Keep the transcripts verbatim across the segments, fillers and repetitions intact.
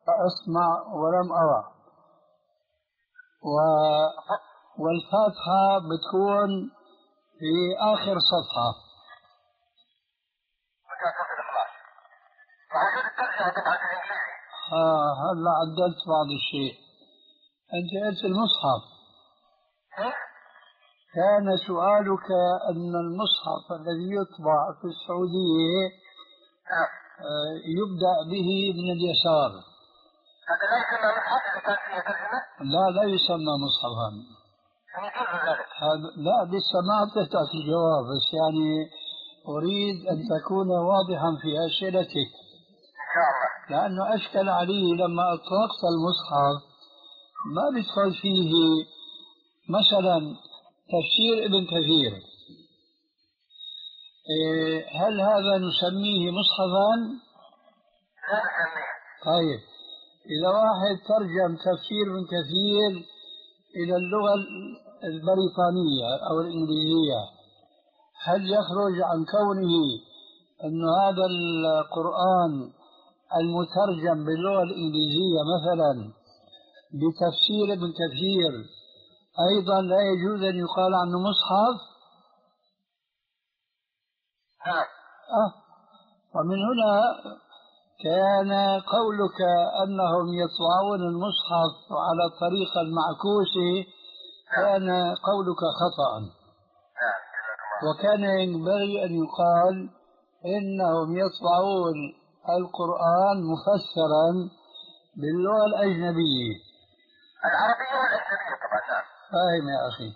أسمع ولم أرى. و... والفاتحة بتكون في آخر صفحة. موجود الترجمة تبعت الإنجليزي. ها هلا عدلت بعض الشيء. أنت قلت المصحف. كان سؤالك أن المصحف الذي يطبع في السعودية يبدأ به من اليسار. هذا لا يسمى مصحف إذا كان فيه ترجمة؟ لا لا يسمى مصحفا. يجوز ذلك؟ لا لسه ما أعطيتك الجواب، بس يعني أريد أن تكون واضحا في أسئلتك. إن شاء الله. لأنه أشكل علي لما أطلقت المصحف ما بيدخل فيه مثلا تفسير ابن كثير. هل هذا نسميه مصحفا؟ لا نسميه. طيب إذا واحد ترجم تفسير ابن كثير إلى اللغة البريطانية أو الإنجليزية، هل يخرج عن كونه أن هذا القرآن المترجم باللغة الإنجليزية مثلا بتفسير ابن كثير أيضا لا يجوز أن يقال عنه مصحف؟ نعم. أه. ومن هنا كان قولك أنهم يطبعون المصحف على الطريقة المعكوسة كان قولك خطأ. وكان ينبغي أن يقال إنهم يطبعون القرآن مفسرا باللغة الأجنبية العربية والأجنبية طبعا. فاهم يا أخي؟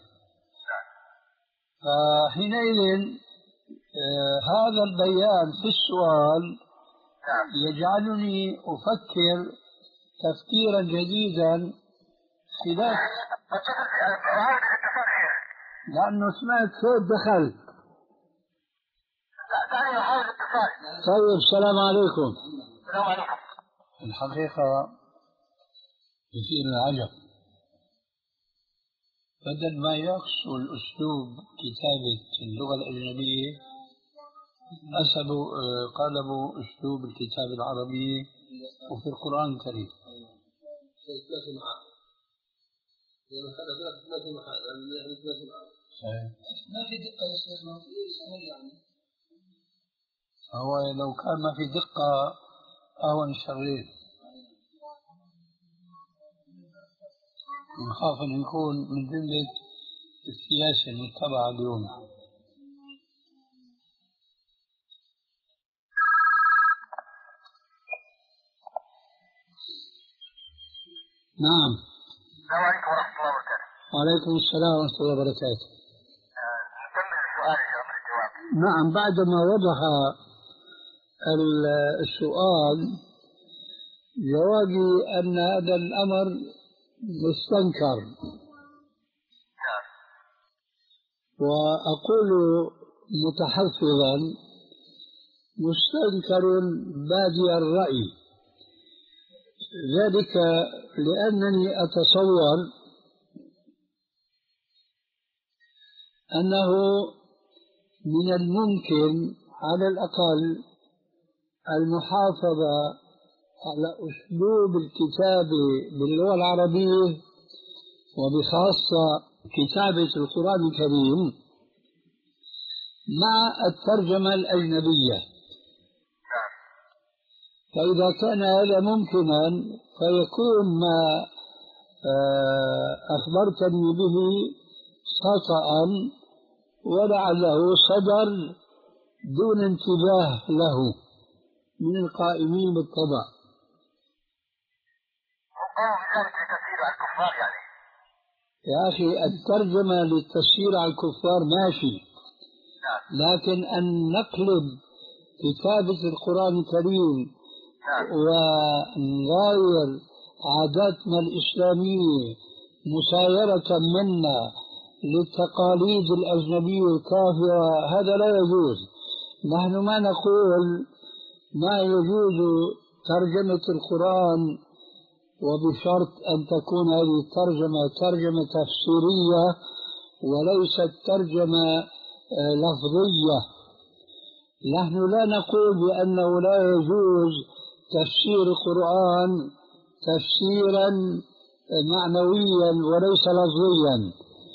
فحينئذ آه هذا البيان في السؤال يجعلني أفكر تفكيرا جديدا خلاف، لأنه سمعت صوت دخل. طيب السلام عليكم. السلام عليكم. الحقيقة يثير العجب، بدل ما يقصوا الأسلوب كتابة اللغة الأجنبية أسلوا قلبوا أسلوب الكتاب العربي وفي القرآن الكريم. ما في دقة يا شيخ، ما في سهل يعني. هو لو كان ما في دقة أهون شغيل. نخاف أن يكون من جملة السياسة المتبعة اليوم. نعم. السلام عليكم ورحمة الله وبركاته. وعليكم السلام ورحمة الله وبركاته. نكمل السؤال إن شاء الله الجواب. نعم، بعدما وضح السؤال جوابي أن هذا الأمر مستنكر، وأقول متحفظا مستنكر بادي الرأي، ذلك لأنني أتصور أنه من الممكن على الأقل المحافظة على أسلوب الكتابة باللغة العربية وبخاصة كتابة القرآن الكريم مع الترجمة الأجنبية. فإذا كان هذا ممكنا فيكون ما أخبرتني به خطأ ولعله صدر دون انتباه له من القائمين بالطبع. يا أخي الترجمة للتفسير على الكفار ماشي، لكن أن نقلب كتابة القرآن الكريم ونغير عاداتنا الإسلامية مسايرة منا للتقاليد الأجنبية الكافرة، هذا لا يجوز. نحن ما نقول ما يجوز ترجمة القرآن وبشرط أن تكون هذه الترجمة ترجمة تفسيرية وليست ترجمة لفظية. نحن لا نقول بأنه لا يجوز تفسير القرآن تفسيرا معنويا وليس لفظيا.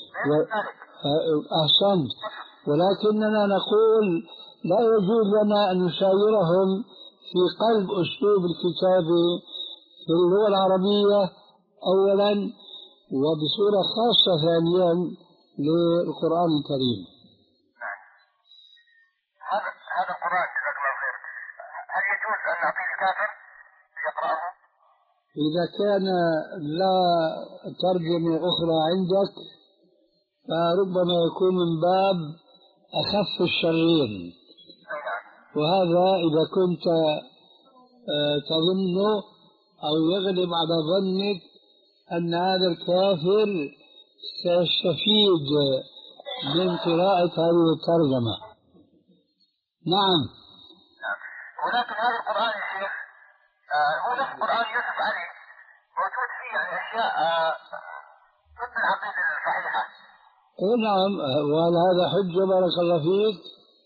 أحسنت، ولكننا نقول لا يجوز لنا أن نسايرهم في قلب أسلوب الكتاب في اللغة العربية أولا، وبصورة خاصة ثانيا للقرآن الكريم. هذا هذا القرآن جزاك الله خير، هل يجوز أن نعطيه الكافر يقرأه؟ إذا كان لا ترجمة أخرى عندك فربما يكون من باب أخف الشرين، وهذا إذا كنت تظن أو يغلب على ظنك أن هذا الكافر سيستفيد من قراءة هذه الترجمة. نعم. ولكن هذا القرآن يا شيخ هو نفس قرآن يوسف علي، موجود فيه يعني أشياء ضد العقيدة الصحيحة. نعم، وهل هذا حجة بارك الله فيك؟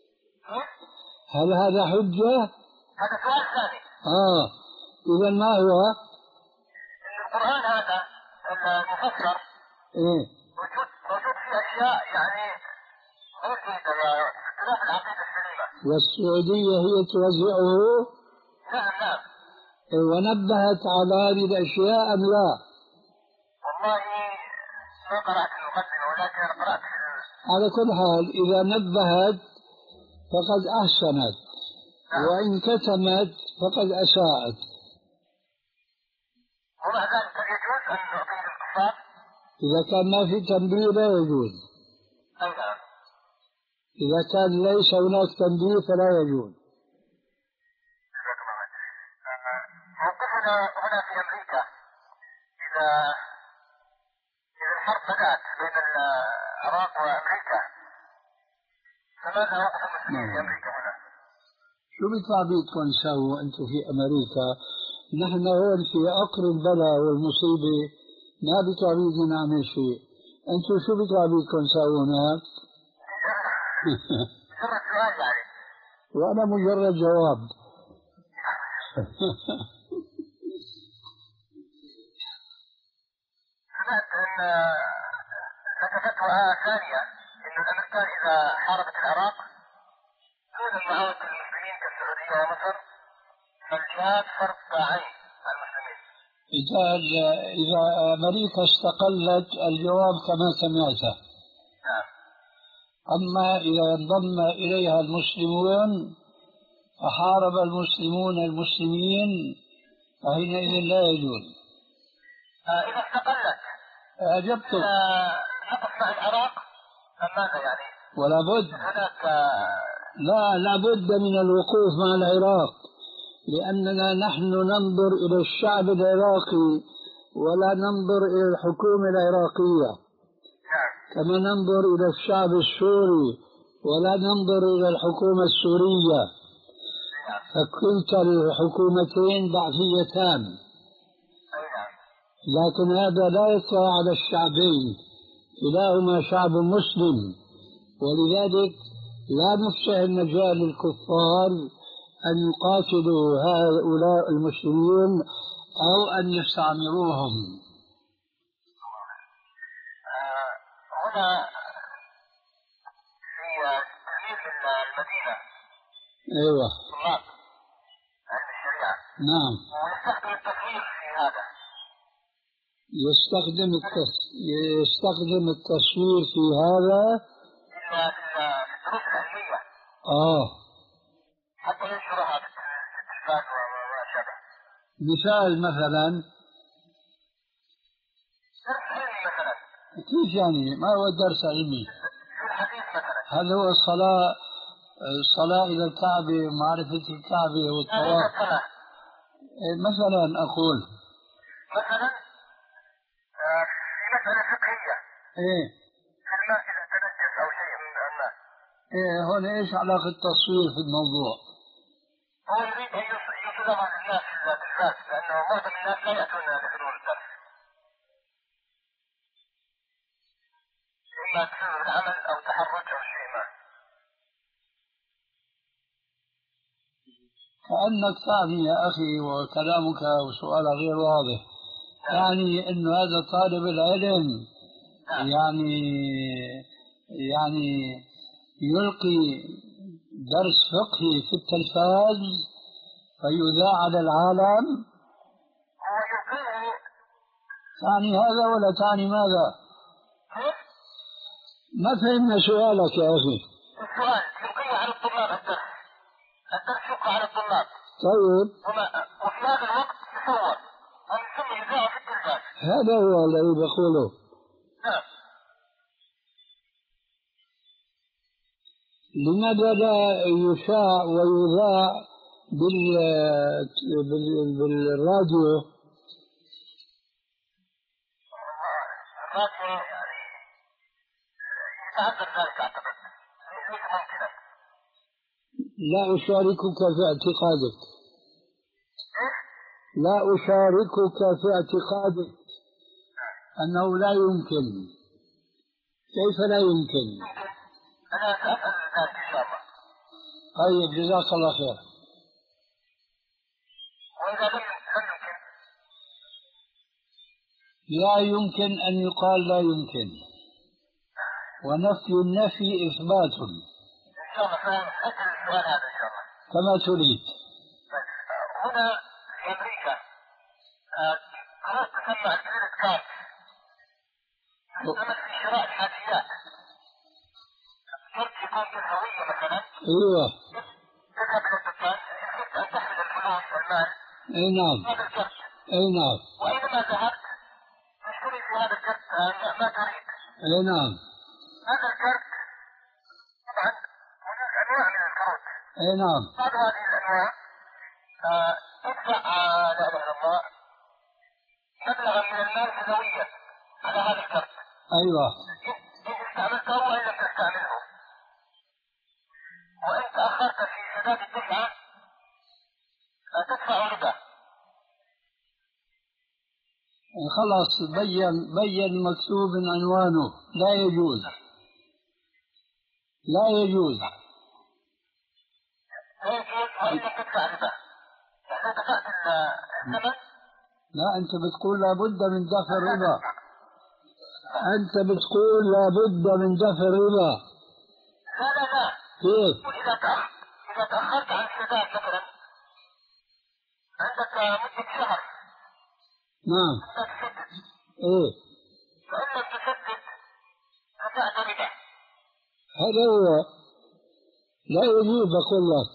هل هذا حجة؟ هذا سؤال ثاني. آه إذا ما هو؟ إن القرآن هذا المفسر إيه؟ موجود موجود فيه أشياء يعني غير جيدة واختلاف العقيدة السليمة. والسعودية هي توزعه؟ نعم نعم. ونبهت على هذه الأشياء أم لا؟ والله ما قرأت المقدمة، ولكن أنا قرأت في على كل حال إذا نبهت فقد أحسنت، وإن كتمت فقد أساءت. ومع ذلك يجوز أن نعطيه للكفار؟ إذا كان ما في تنبيه لا يجوز. أي نعم. إذا كان ليس هناك تنبيه فلا يجوز. موقفنا هنا في أمريكا إذا إذا الحرب بدأت بين العراق وأمريكا، فماذا موقف المسلمين في أمريكا هنا؟ شو بيطلع بيدكم تسووا أنتم في أمريكا؟ نحن هون في عقر البلاء والمصيبة ما بيطلع بيدنا نعمل شيء. أنتم شو بيطلع بيدكم تسووا هناك؟ مجرد سؤال يعني. وأنا مجرد جواب. سمعت أن لك فتوى ثانية أن الأمريكان إذا حاربت العراق دون معاونة المسلمين كالسعودية ومصر فالجهاد فرض عين على المسلمين. إذا إذا أمريكا استقلت الجواب كما سمعته. نعم. أما إذا انضم إليها المسلمون فحارب المسلمون المسلمين فحينئذ لا يجوز. إذا استقلت أجبتك. نقف مع العراق أم ماذا يعني؟ ولا بد. هناك لا لا بد من الوقوف مع العراق، لأننا نحن ننظر إلى الشعب العراقي ولا ننظر إلى الحكومة العراقية. نعم. كما ننظر إلى الشعب السوري ولا ننظر إلى الحكومة السورية. نعم. فكلتا الحكومتين ضعفيتان. نعم. لكن هذا لا يطلع على الشعبين، كلاهما شعب مسلم، ولذلك لا نفسح المجال للكفار أن يقاتلوا هؤلاء المسلمين أو أن يستعمروهم. آه هنا في تلميذ من المدينة. أيوة. طلاب علم الشريعة. نعم. ويستخدم التصوير في هذا. يستخدم التص... يستخدم التصوير في هذا. إلا في الدروس العلمية. آه. حتى ينشرها في التلفاز وما شابه. مثال مثلا. درس علمي مثلا. كيف يعني؟ ما هو درس علمي؟ في الحديث مثلا. هل هو الصلاة الصلاة إلى الكعبة ومعرفة الكعبة والطواف؟ مثلا أقول. مثلا في مسألة فقهية. إيه. الماء إذا تنجس أو شيء من الماء. إيه هون إيش علاقة التصوير في الموضوع؟ هو يريد أن يصدم على الناس في التلفاز، لأنه معظم الناس لا يأتون لحضور الدرس. إما بسبب العمل أو تحرج أو شيء ما. كأنك تعني يا أخي وكلامك وسؤالك غير واضح، يعني أن هذا طالب العلم يعني يعني يلقي درس فقهي في التلفاز فيذاع على العالم. هو يلقيه. تعني هذا ولا تعني ماذا؟ ما فهمنا سؤالك يا أخي. السؤال يلقيه على الطلاب الدرس، الدرس يلقى على الطلاب. طيب. وفي هذا الوقت تصور أن ثم يذاع في التلفاز. هذا هو الذي بقوله. نعم. لماذا لا يشاع ويذاع بال... بال... بالراديو؟ الراديو يعني يتعذر ذلك أعتقد، ليس ممكنا. لا أشاركك في اعتقادك. لا أشاركك في اعتقادك أنه لا يمكن. كيف لا يمكن؟ أنا سأسأل ذلك إن شاء الله. طيب جزاك الله خير. وإذا لم يمكن؟ لا يمكن أن يقال لا يمكن، ونفي النفي إثبات. إن شاء الله سأسأل السؤال هذا إن شاء الله كما تريد. هنا في أمريكا قناة تسمى الكريدت كارد تستعمل في شراء الحاجيات. كرت يكون بالهوية مثلا. أيوه. تذهب إلى الدكان يجب أن تحمل الفلوس والمال. أي نعم. هذا الكرت. أي نعم. وأينما ذهبت تشتري في هذا الكرت ما تريد. أي نعم. هذا الكرت طبعا هناك أنواع من الكروت. أي نعم. بعض هذه الأنواع تدفع لا إله إلا الله مبلغا من المال سنويا على هذا الكرت. أيوه. إن استعملته وإن لم تستعمله، وإن تأخرت في سداد الدفعة تدفع ربا. خلاص بين بين مكتوب عنوانه لا يجوز. لا يجوز. لا يجوز وإن لم تدفع ربا. إذا دفعت الثمن. لا أنت بتقول لابد من دفع الربا. أنت بتقول لابد من دفع الربا. لا لا لا. كيف؟ إذا تأخرت إذا تأخرت عن السداد مثلا عندك مدة شهر. نعم. أنت تسدد. إيه. فإن لم تسدد دفعت ربا. هذا هو. لا يجوز أقول لك.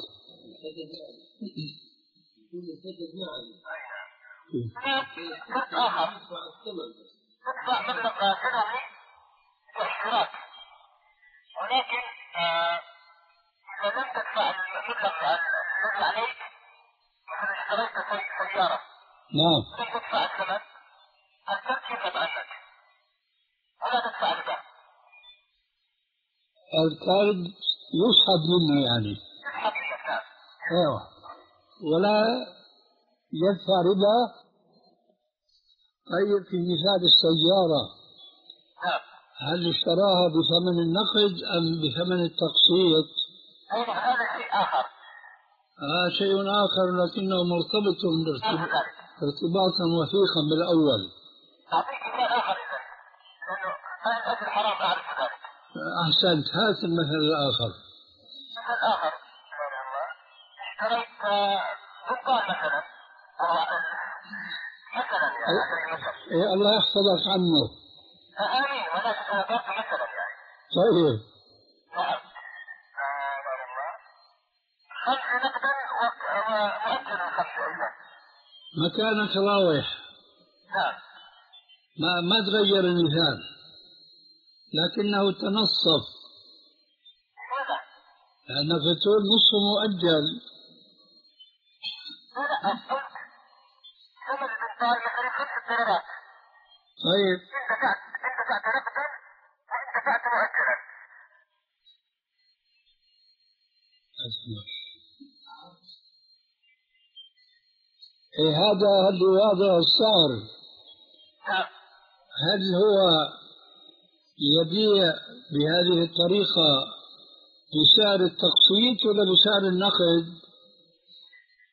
كرت آخر تدفع مبلغ سنوي للاشتراك، ولكن إذا لم تدفع المبلغ الذي عليك، مثلا اشتريت سيارة نعم. لم تدفع الثمن، الكرت يذهب عنك ولا تدفع ربا. الكارد يسحب منه يعني. يسحب منك. نعم. ايوه. ولا يدفع ربا. طيب في مثال السيارة. نعم. هل اشتراها بثمن النقد أم بثمن التقسيط؟ أيوة هذا شيء آخر. آه شيء آخر لكنه مرتبط ارتباطا وثيقا بالأول. أعطيك مثال آخر إذا لأنه هذا الأجل حرام أعرف ذلك. أحسنت. هات المثل الآخر. مثل آخر اشتريت دكان مثلا مثلا يعني مثلا. إيه الله يحفظك عنه. آمين. ولكن أنا ضربت مثلا يعني. طيب. نعم. خمس نقدا ومؤجل الخمس أيضا. مكانك راوح. نعم. ما ما تغير المثال لكنه تنصف. لماذا؟ لأنك تقول نصف مؤجل. لا لا قلت ثمن الإنتاج مثلا خمس دولارات. طيب. إن دفعت إن دفعت نقدا وإن دفعت مؤجلا. أسمع. إيه هذا اللي واضع السعر. نعم. هل هو يبيع بهذه الطريقة بسعر التقسيط ولا بسعر النقد؟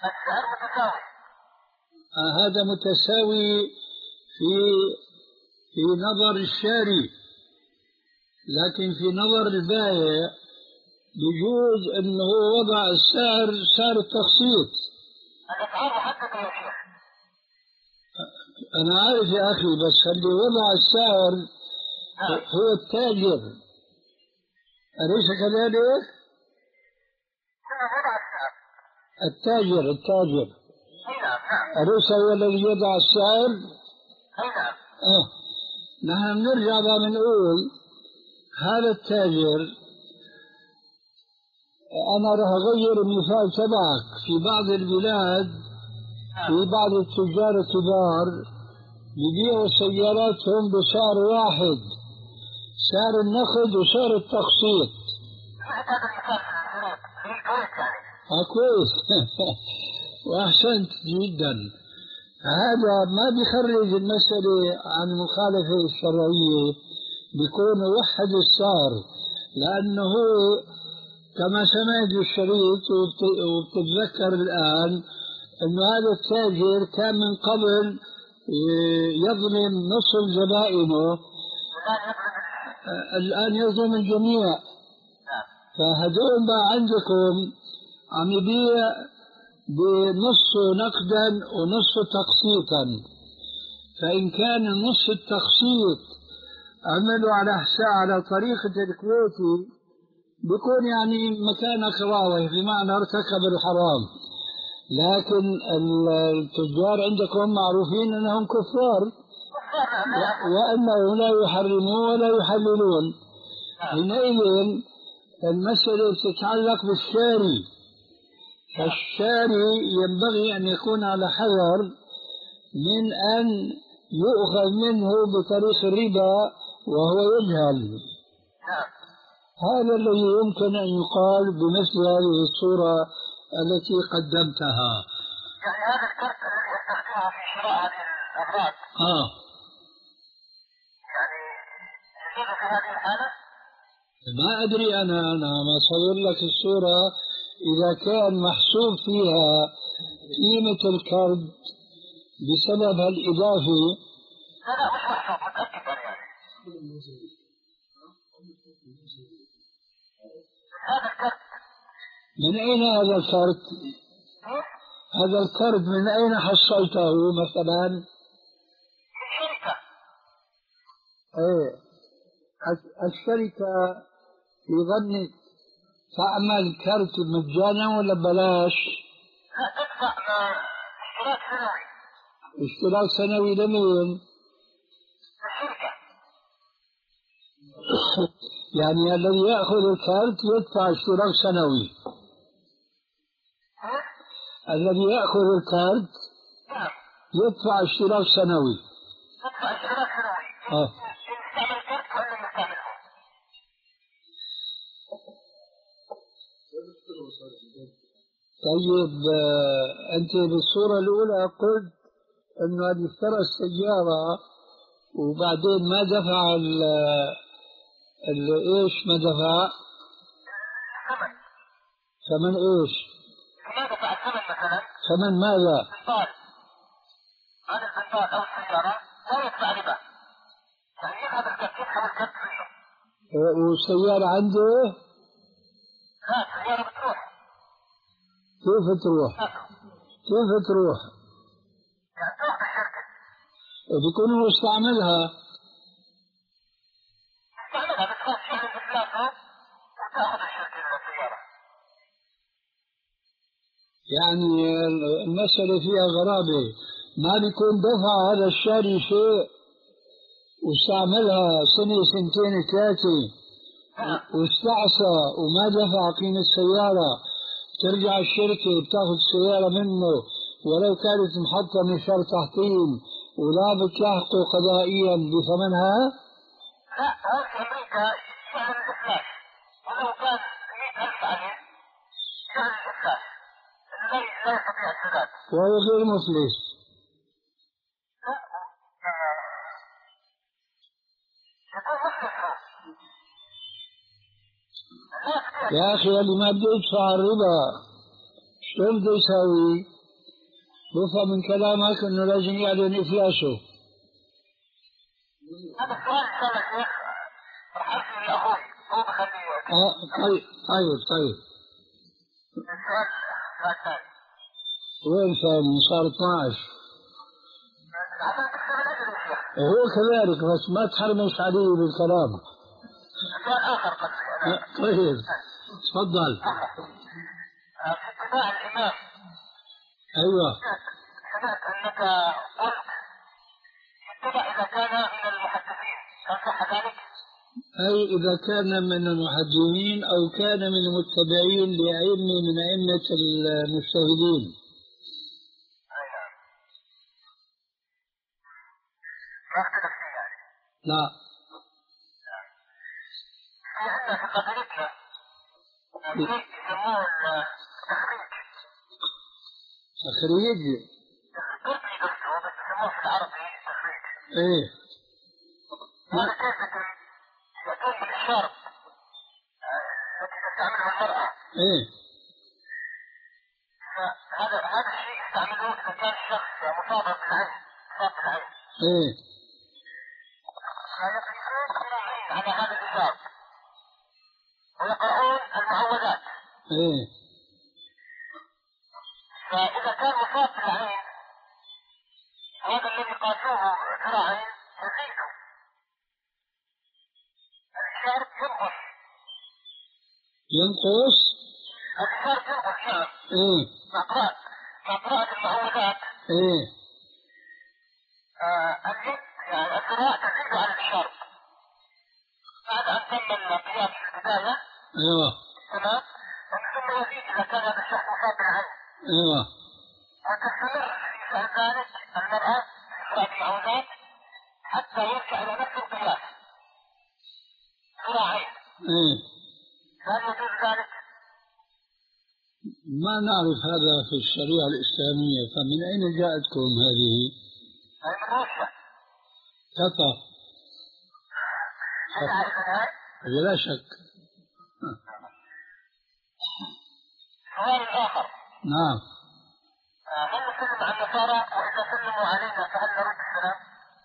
السعر متساوي. آه هذا متساوي في في نظر الشاري، لكن في نظر البائع بيجوز أنه وضع السعر سعر التخصيص. الأسعار محددة يا شيخ. أنا عارف يا أخي، بس اللي وضع السعر هو التاجر، أليس كذلك؟ وضع السعر التاجر التاجر أي نعم نعم. أليس هو الذي يضع السعر؟ أي نعم. آه. نحن بنرجع بقى بنقول هذا التاجر، أنا راح أغير المثال تبعك. في بعض البلاد في بعض التجار الكبار يبيعوا سياراتهم بسعر واحد، سعر النقد وسعر التقسيط. هذا المثال في الكويت يعني. آه كويس. وأحسنت جدا. هذا ما بيخرج المسألة عن المخالفة الشرعية، بيكون وحد السعر، لأنه كما سمعت بالشريط وبتتذكر الآن أن هذا التاجر كان من قبل يظلم نصف زبائنه، الآن يظلم الجميع. فهدول بقى عندكم عم يبيع بنص نقدا ونصف تقسيطا، فإن كان نصف التقسيط عملوا على حساب على طريقة الكويتي بيكون يعني مكانك راوي، بمعنى ارتكب الحرام. لكن التجار عندكم معروفين أنهم كفار، وأنهم لا يحرمون ولا يحللون. حينئذ المسألة تتعلق بالشاري، فالشاري ينبغي أن يكون على حذر من أن يؤخذ منه بطريق الربا وهو يجهل. هذا الذي يمكن أن يقال بمثل هذه الصورة التي قدمتها. يعني هذا الكرت الذي يستخدمه في شراء هذه الأغراض آه يعني يجوز في هذه الحالة؟ ما أدري أنا أنا ما صور لك الصورة إذا كان محسوب فيها قيمة الكرد بسبب الإضافة. لا لا مش محسوب، متأكد يعني. هذا الكرت من أين هذا الكرت؟ هذا الكرت من أين حصلته مثلا؟ من شركة. ايه الشركة في ظنك تعمل كرت مجانا ولا ببلاش؟ لا تدفع اشتراك سنوي. اشتراك سنوي لمين؟ الشركة. يعني الذي يأخذ الكرت يدفع اشتراك سنوي. الذي يأخذ الكرت يدفع اشتراك سنوي. يدفع اشتراك سنوي. اه يستعمل الكرت ولا يستعمله؟ طيب آه أنت بالصورة الأولى قلت أنه هذا اشترى السيارة وبعدين ما دفع ال ايش ما دفع؟ ثمن. ثمن ايش؟ ما دفع الثمن مثلا؟ ثمن ماذا؟ بنطال. هذا البنطال أو السيارة لا يدفع ربا. يعني يأخذ الكرت يسحب الكرت فيه. والسيارة عنده؟ لا السيارة بتروح. كيف تروح؟ كيف تروح؟ يعني تروح بالشركة. بيكون هو استعملها. استعملها بس خلاص شهر بثلاثة وتأخذ الشركة السيارة. يعني المسألة فيها غرابة، ما بيكون دفع هذا الشاري شيء واستعملها سنة سنتين ثلاثة واستعصى وما دفع قيمة السيارة، ترجع الشركة بتاخذ السيارة منه ولو كانت محطة من شر تحطيم ولا بتلاحقه قضائيا بثمنها؟ لا هون في أمريكا شهر الإفلاس، ولو كان مئة ألف عليه شهر الإفلاس لا لا يستطيع السداد. وهو غير مفلس. لا يكون مفلس هو. يا أخي اللي ما بده يدفع الربا شلون بده يساوي؟ بفهم من كلامك أنه لازم يعلن إفلاسه. هذا السؤال إن شاء الله شيخ راح أرسل لأخوي هو بخليه. آه طيب طيب طيب. السؤال الثاني. وين ثاني؟ صار اثنعش. عشان تكسب الأجر يا شيخ. هو كذلك بس ما تحرمش عليه بالكلام. سؤال آخر قصدي أنا. طيب تفضل. في اتباع الإمام. أيوه. سمعت أنك قلت اتبع إذا كان من المحدثين، هل صح ذلك؟ أي إذا كان من المحدثين أو كان من المتبعين لأئمة من أئمة المجتهدين. أي نعم. ما اختلف فيه يعني. لا. في عندنا في قبيلتنا شيء يسموه التخريج. تخريج؟ تركي درسه بس يسموه في العربي تخريج. إيه. هذا كيف يتم؟ يأتون بالإشارة التي تستعملها المرأة. إيه. فهذا هذا الشيء يستعملوه إذا كان الشخص مصاب بالعين، مصاب بالعين. إيه. فيقيسون العين على هذا الإشارة ويقرؤون المعوذات. إيه. فإذا كان مصاب بالعين هذا الذي قاسوه ذراعين يزيده الإشارة ينقص. ينقص؟ الإشارة ينقص نعم. إيه. مع قراءة مع قراءة المعوذات. إيه. آه اليد يعني الذراع تزيد على الإشارة بعد أن تم القياس في البداية. أيوه. تمام. ثم يزيد إذا كان هذا الشخص مصاب بالعين. أيوه. وتستمر في ذلك المرأة في قراءة المعوذات حتى يرجع إلى نفس القياس ذراعين. إيه. هل يجوز ذلك؟ ما نعرف هذا في الشريعة الإسلامية، فمن أين جاءتكم هذه؟ أي من روسيا. كفى. بدعة إذن هاي؟ بلا شك. السؤال الآخر. نعم. هل نسلم على النصارى وإذا سلموا علينا فهل نرد السلام؟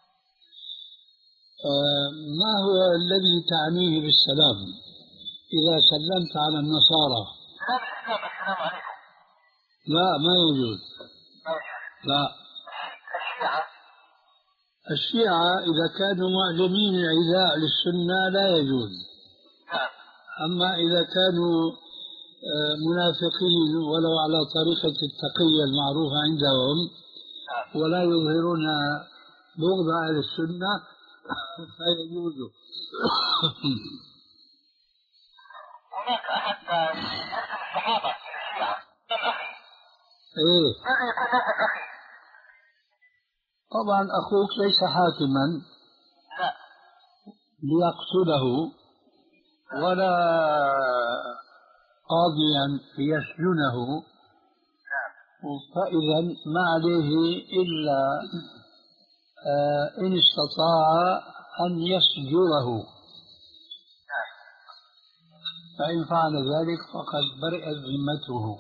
آه ما هو الذي تعنيه بالسلام إذا سلمت على النصارى؟ سلام الإسلام السلام عليكم. لا ما يجوز. لا. الشيعة. الشيعة إذا كانوا معجمين عداء للسنة لا يجوز. نعم. أما إذا كانوا منافقين ولو على طريقة التقية المعروفة عندهم ولا يظهرون بغض أهل السنة فيجوز. هناك أحد الصحابة الشيعة كان أخي. إيه. ماذا يكون موقف أخي؟ طبعا أخوك ليس حاكما لا ليقتله ولا قاضيا يسجنه، فإذا ما عليه إلا إن استطاع أن يسجره، فإن فعل ذلك فقد برئت ذمته.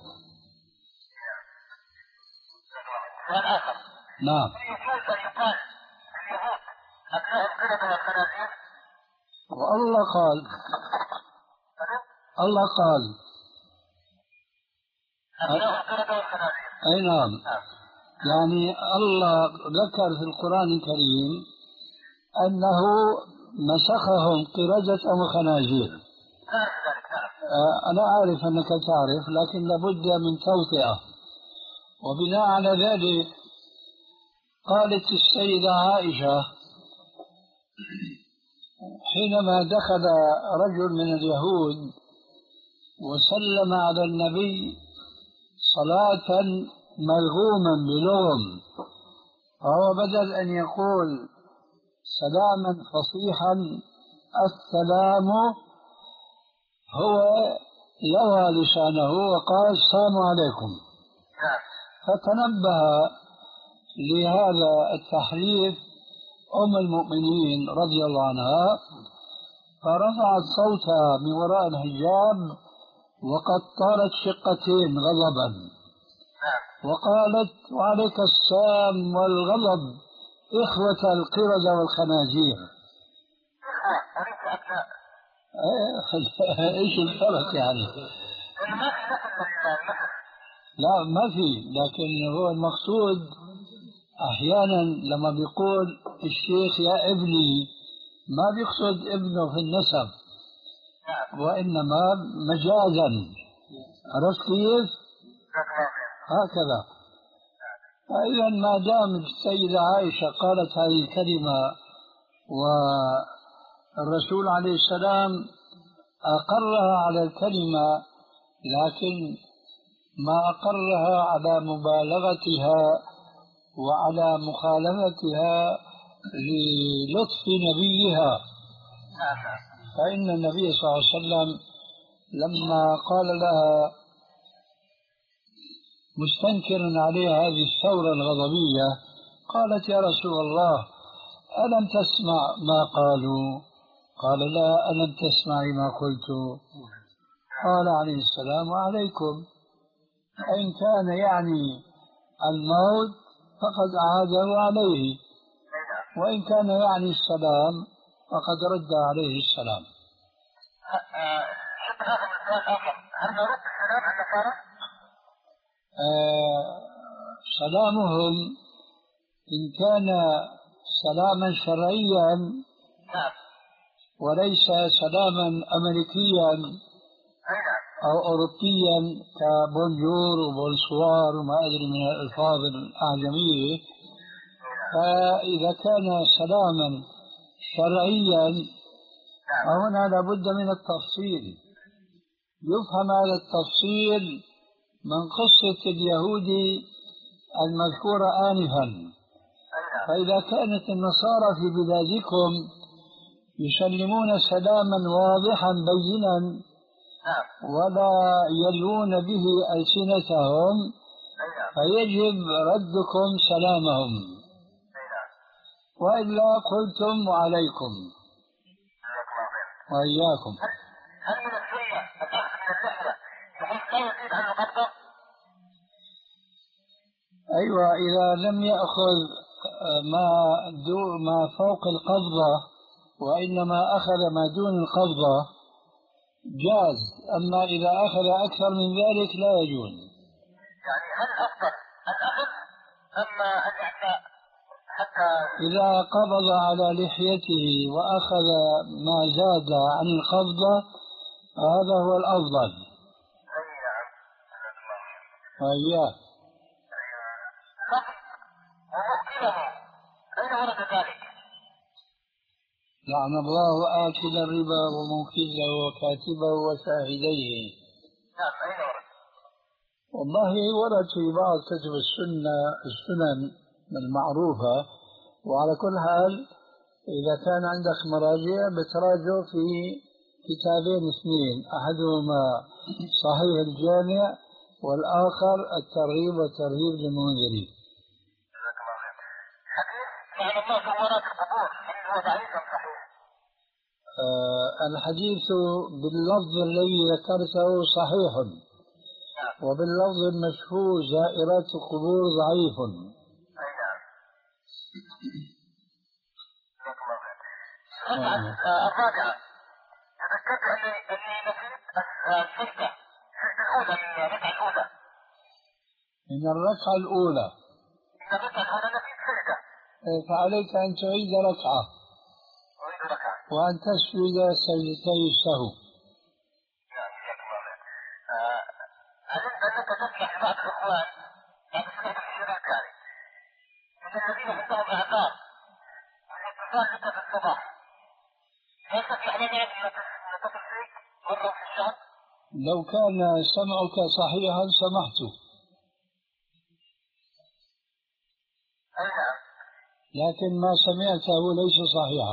والآخر. نعم. يجوز أن يقال اليهود أبناء القردة والخنازير؟ والله قال الله قال أبناء القردة والخنازير. أي نعم. يعني الله ذكر في القرآن الكريم أنه مسخهم قردة وخنازير. أنا أعرف أنك تعرف، لكن لابد من توطئة. وبناء على ذلك قالت السيدة عائشة حينما دخل رجل من اليهود وسلم على النبي صلاة مرغوما بلغم، فهو بدل أن يقول سلاما فصيحا السلام هو لوى لسانه وقال السلام عليكم، فتنبه لهذا التحريف أم المؤمنين رضي الله عنها، فرفعت صوتها من وراء الحجاب وقد طارت شقتين غضبا، وقالت وعليك السام والغضب إخوة القردة والخنازير. إيش الفرق يعني؟ لا ما في، لكن هو المقصود أحيانا لما بيقول الشيخ يا ابني ما بيقصد ابنه في النسب، وإنما مجازا. عرفت كيف؟ هكذا. فإذا ما دام السيدة عائشة قالت هذه الكلمة والرسول عليه السلام أقرها على الكلمة، لكن ما أقرها على مبالغتها وعلى مخالفتها للطف نبيها، فإن النبي صلى الله عليه وسلم لما قال لها مستنكرا عليها هذه الثورة الغضبية قالت يا رسول الله ألم تسمع ما قالوا؟ قال لا ألم تسمعي ما قلت؟ قال عليه السلام وعليكم، إن كان يعني الموت فقد أعاده عليه، وإن كان يعني السلام فقد رد عليه السلام. هل نرد السلام عن النصارى؟ آه سلامهم إن كان سلاما شرعيا وليس سلاما أمريكيا أو أوروبيا كبونجور وبونسوار وما أدري من الألفاظ الأعجمية، فإذا كان سلاما شرعيا فهنا لابد من التفصيل. يفهم هذا التفصيل من قصة اليهودي المذكورة آنفا. فإذا كانت النصارى في بلادكم يسلمون سلاما واضحا بينا ولا يلوون به ألسنتهم فيجب ردكم سلامهم، وإلا قلتم وعليكم وإياكم. هل من السنة الأخذ من اللحية بحيث لا يزيد عن القبضة؟ أيوة، إذا لم يأخذ ما, دو ما فوق القبضة وإنما أخذ ما دون القبضة جاز، أما إذا أخذ أكثر من ذلك لا يجوز. يعني هل أفضل الأخذ أما الإعفاء حتى إذا قبض على لحيته وأخذ ما زاد عن القبضة هذا هو الأفضل. أي نعم. وإياه. ومؤكله أين ورد ذلك؟ لعن الله آكل الربا وموكله وكاتبه وشاهديه. نعم، أين ورد؟ والله ورد في بعض كتب السنة السنن المعروفة. وعلى كل حال إذا كان عندك مراجع بتراجع في كتابين اثنين، أحدهما صحيح الجامع والآخر الترغيب والترهيب للمنذري. حديث لعن الله زوارات القبور هل هو ضعيف أم صحيح؟ آه الحديث باللفظ الذي ذكرته صحيح، وباللفظ المشهور زائرات القبور ضعيف. الرابعة تذكرت أني أني نسيت السجدة السجدة الأولى من الركعة الأولى. من الركعة الأولى. من الركعة الأولى نسيت سجدة. فعليك أن تعيد ركعة. أعيد ركعة. وأن تسجد سجدتي السهو. علمت أنك تسمح لبعض الإخوان بعد سنة الشروط يعني من الذين عندهم أعذار والاتصال بك في الصباح، هل تسمح لنا أن نتصل فيك مرة في الشهر؟ لو كان سمعك صحيحا سمحت. أي نعم. لكن ما سمعته ليس صحيحا.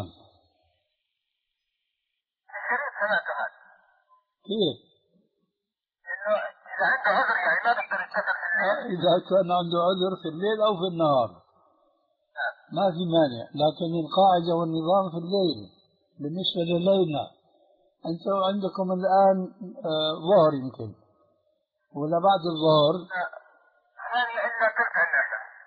الشريط سمعت هذا. كيف؟ إنه إذا عنده عذر يعني ما نقدر نتصل في الليل. إذا كان عنده عذر في الليل أو في النهار ما في مانع، لكن القاعدة والنظام في الليل. بالنسبة لليلنا أنتم عندكم الآن ظهر يمكن ولا بعد الظهر؟ ثاني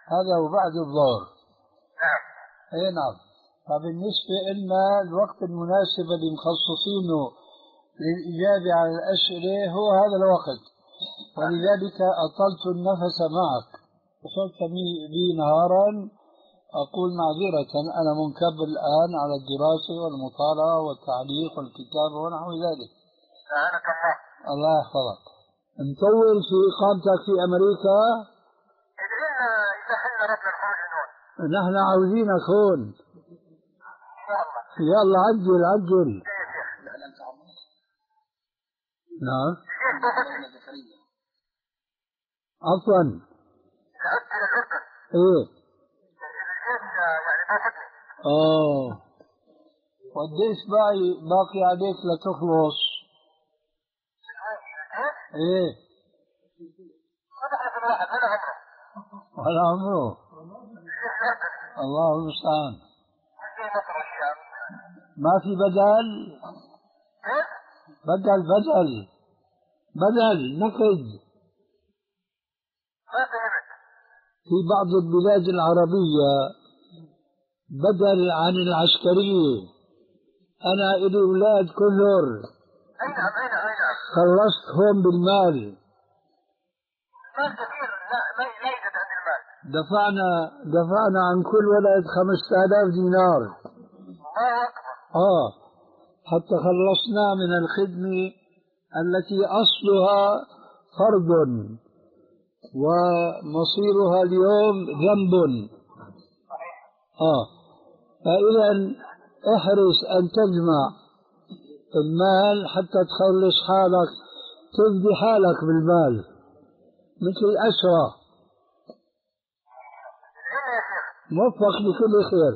هذا وبعد الظهر. نعم. اي نعم. فبالنسبة لنا الوقت المناسب اللي مخصصينه للإجابة على الأسئلة هو هذا الوقت، ولذلك أطلت النفس معك. وصلت بي نهارا أقول معذرة، أنا منكب الآن على الدراسة والمطالعة والتعليق والكتابة ونحو ذلك. أعانك الله. الله يحفظك. نطول في إقامتك في أمريكا؟ ادعينا يسهلنا ربنا الخروج من هون. نحن عاوزينك هون. إن شاء الله. يلا عجل عجل. نعم. عفوا. ذهبت إلى الأردن. إيه. الجيش يعني باخذني. آه. قديش باقي باقي عليك لتخلص؟ ايه. ما تحلف الواحد هذا عمره. ولا عمره. الله المستعان. ما في بدل؟ بدل بدل بدل نقد. ما فهمت. في بعض البلاد العربية بدل عن العسكرية. أنا إلي أولاد كثر. أي نعم أي نعم أي نعم. خلصتهم بالمال. مال كثير. لا لا لا يوجد عندي المال. دفعنا دفعنا عن كل ولد خمسة آلاف دينار. الله أكبر. آه حتى خلصنا من الخدمة التي أصلها فرض ومصيرها اليوم ذنب. آه فإذا احرص أن تجمع المال حتى تخلص حالك، تفدي حالك بالمال مثل الأسرى. موفق بكل خير.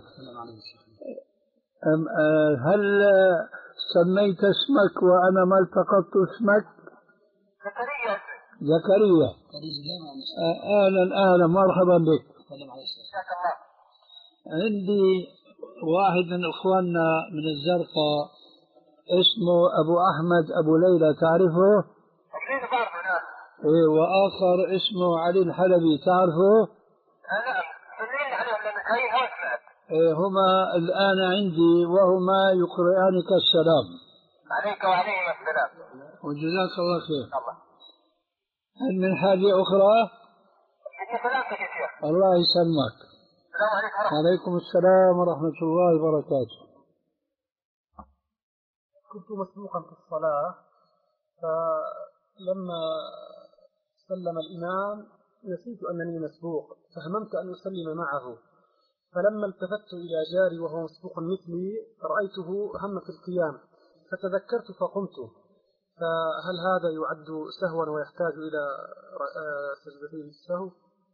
هل سميت اسمك وأنا ما التقطت اسمك؟ زكريا. زكريا. أهلا أهلا مرحبا بك. عندي واحد من إخواننا من الزرقاء اسمه أبو أحمد أبو ليلى، تعرفه؟ أكيد بعرفه. نعم. إيه، وآخر اسمه علي الحلبي، تعرفه؟ نعم. سلمني عليهم لأنك هاي هون سمعت. إيه، هما الآن عندي وهما يقرئانك السلام. عليك وعليهم السلام. وجزاك الله خير. الله. هل من حاجة أخرى؟ بدي سلامتك يا شيخ. الله يسلمك. السلام عليكم ورحمة الله. وعليكم السلام ورحمة الله وبركاته. كنت مسبوقا في الصلاة، فلما سلم الإمام نسيت أنني مسبوق، فهممت أن أسلم معه، فلما التفت إلى جاري وهو مسبوق مثلي رأيته هم في القيام فتذكرت فقمت، فهل هذا يعد سهوا ويحتاج إلى سجدتين السهو؟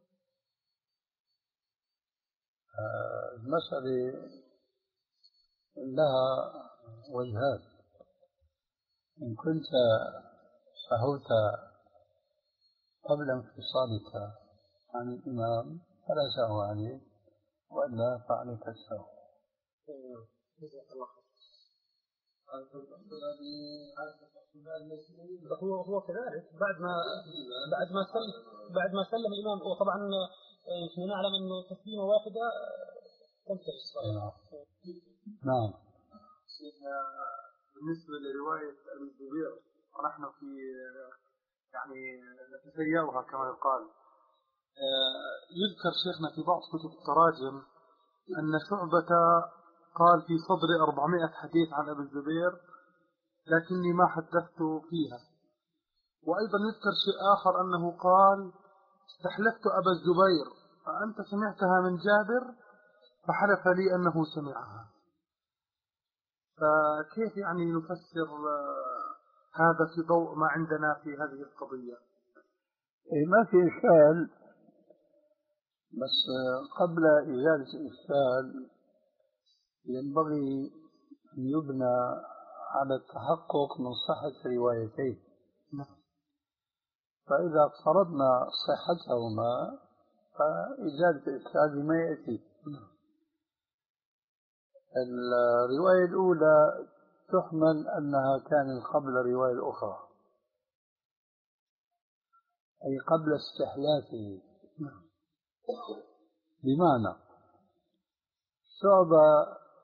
المسألة لها وجهات. إن كنت سهوت قبل انفصالك عن الإمام فلا سهو عليك، وإلا فعليك السهو. هو هو كذلك بعد ما بعد ما سلم بعد ما سلم الإمام، وطبعا نحن نعلم أنه تسليمة واحدة تنتهي الصلاة. نعم. بالنسبة لرواية أبي الزبير ونحن في يعني نتسيرها كما يقال، يذكر شيخنا في بعض كتب التراجم أن شعبة قال في صدر أربعمائة حديث عن أبي الزبير لكني ما حدثت فيها. وأيضا يذكر شيء آخر أنه قال استحلفت أبا الزبير فأنت سمعتها من جابر فحلف لي أنه سمعها. فكيف يعني نفسر هذا في ضوء ما عندنا في هذه القضية؟ إيه، ما في إشكال، بس قبل إزالة الإشكال ينبغي أن يبنى على التحقق من صحة روايتين. فإذا افترضنا صحتهما فإزالة الإشكال ما يأتي. الرواية الأولى تحمل أنها كانت قبل الرواية الأخرى، أي قبل استحلافه. بمعنى شعبة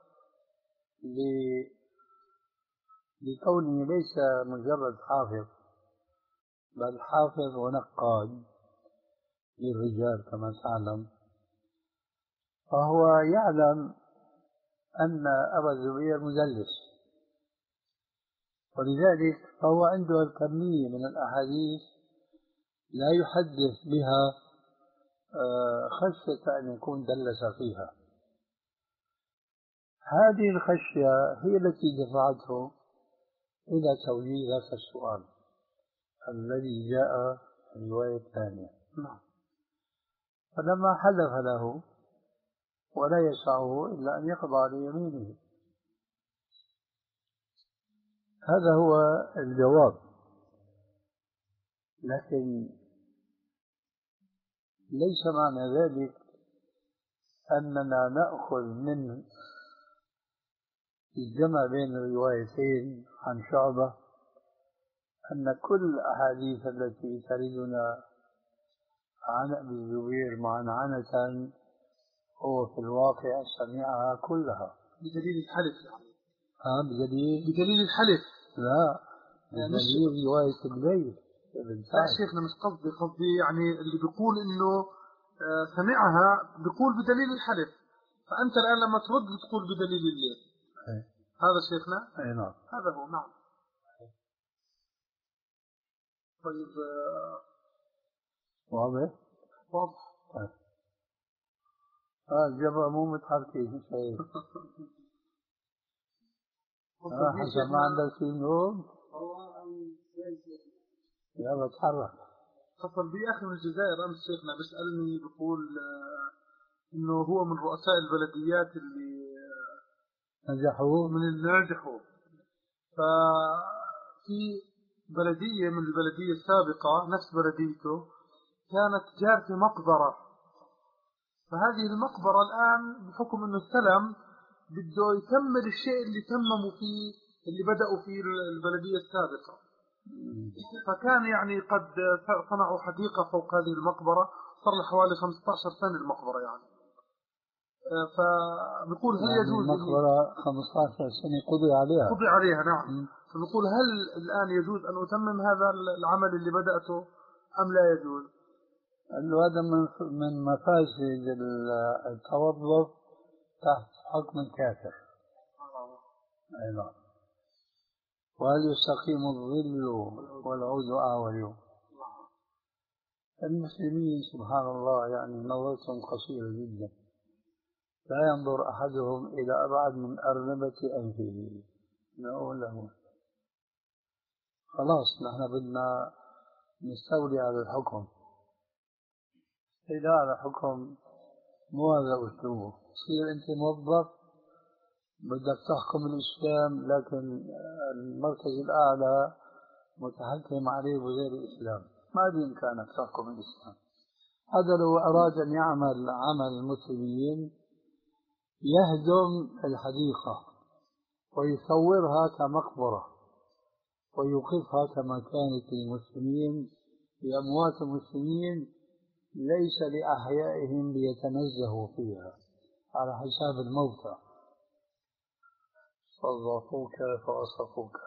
لكونه ليس مجرد حافظ، بل حافظ ونقاد للرجال كما تعلم، فهو يعلم أن أبا الزبير مدلس، ولذلك فهو عنده الكمية من الأحاديث لا يحدث بها خشية أن يكون دلس فيها. هذه الخشية هي التي دفعته إلى توجيه ذاك السؤال الذي جاء في الرواية الثانية. فلما حلف له ولا يسعه إلا أن يقضى على يمينه، هذا هو الجواب. لكن ليس معنى ذلك أننا نأخذ من الجمع بين الروايتين عن شعبة أن كل الأحاديث التي تردنا عن أبي الزبير معنعنة هو في الواقع سمعها كلها بدليل الحلف. يعني ها بدليل بدليل الحلف، لا بدليل رواية الليل. لا شيخنا مش قصدي قصدي يعني اللي بيقول إنه سمعها بيقول بدليل الحلف، فأنت الآن لما ترد بتقول بدليل الليل. أي. هذا شيخنا. أي نعم. هذا هو. نعم. طيب واضح؟ واضح. طيب. اه الجبهة مو متحركة شيء. اه حسب ما عندك في نوم يلا تحرك. اتصل بي أخي من الجزائر أمس شيخنا بيسألني بيقول آه إنه هو من رؤساء البلديات اللي آه نجحوا من اللي نجحوا. ففي بلدية من البلدية السابقة نفس بلديته كانت جار في مقبرة، فهذه المقبرة الآن بحكم إنه استلم بده يكمل الشيء اللي تمموا فيه اللي بدأوا فيه البلدية السابقة، فكان يعني قد صنعوا حديقة فوق هذه المقبرة، صار له حوالي خمسة عشر سنة المقبرة يعني. فبيقول هل يعني يجوز المقبرة خمسة عشر سنة قضي عليها قضي عليها نعم م. فبيقول هل الآن يجوز أن أتمم هذا العمل اللي بدأته أم لا يجوز؟ قالوا هذا من من مفاسد التوظف تحت حكم الكافر. أي نعم. وهل يستقيم الظل والعود أعول؟ المسلمين سبحان الله يعني نظرتهم قصيرة جدا، لا ينظر أحدهم إلى أبعد من أرنبة أنفه. نقول له خلاص نحن بدنا نستولي على الحكم، إذا على حكم مو هذا أسلوبه. تصير أنت موظف بدك تحكم الإسلام، لكن المركز الأعلى متحكم عليه بغير الإسلام، ما بإمكانك تحكم الإسلام. هذا لو أراد أن يعمل عمل المسلمين يهدم الحديقة ويصورها كمقبرة ويوقفها كما كانت للمسلمين لأموات المسلمين ليس لأحيائهم ليتنزهوا فيها على حساب الموتى. صرفوك فوصفوك.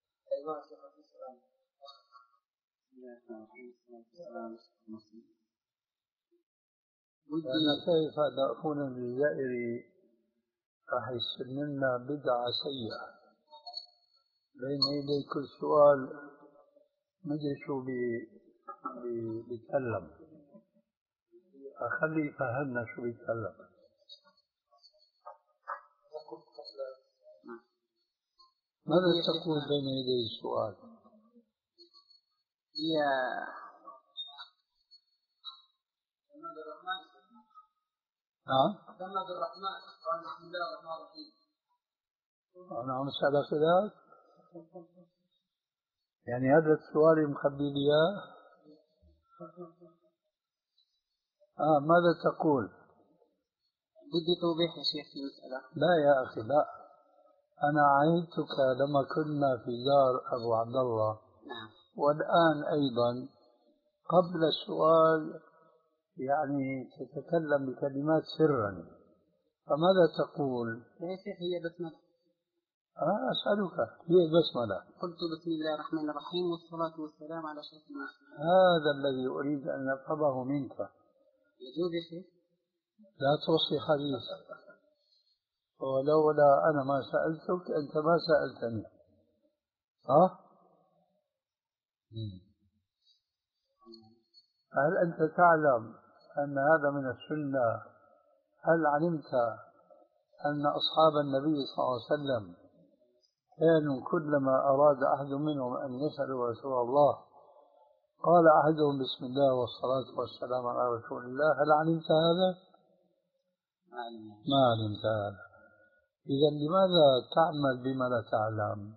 أنا كيف أن أكون الجزائري راح يصير لنا بدعة سيئة بين يدي كل سؤال ما ادري شو بيتكلم، أخليه يفهمنا شو بيتكلم. ماذا تقول بين يدي السؤال؟ يا نعم. محمد الرحمن قال بسم الله الرحمن الرحيم. أنا عم أسألك ذلك؟ يعني هذا السؤال مخبي لي إياه؟ آه ماذا تقول؟ بدي توضيح يا شيخ في مسألة. لا يا أخي لا، أنا عهدتك لما كنا في دار أبو عبد الله. نعم. والآن أيضا قبل السؤال يعني تتكلم بكلمات سرا، فماذا تقول؟ يا شيخ هي بسملة. آه أسألك، هي بسملة. قلت بسم الله الرحمن الرحيم والصلاة والسلام على أشرف المرسلين. هذا الذي أريد أن أفهمه منك. يجوز يا شيخ؟ لا توصي حديث، ولولا أنا ما سألتك أنت ما سألتني. ها؟ هل أنت تعلم أن هذا من السنة؟ هل علمت أن أصحاب النبي صلى الله عليه وسلم كانوا كلما أراد أحد منهم أن يسأل رسول الله قال أحدهم بسم الله والصلاة والسلام على رسول الله؟ هل علمت هذا؟ ما علمت هذا. إذا لماذا تعمل بما لا تعلم؟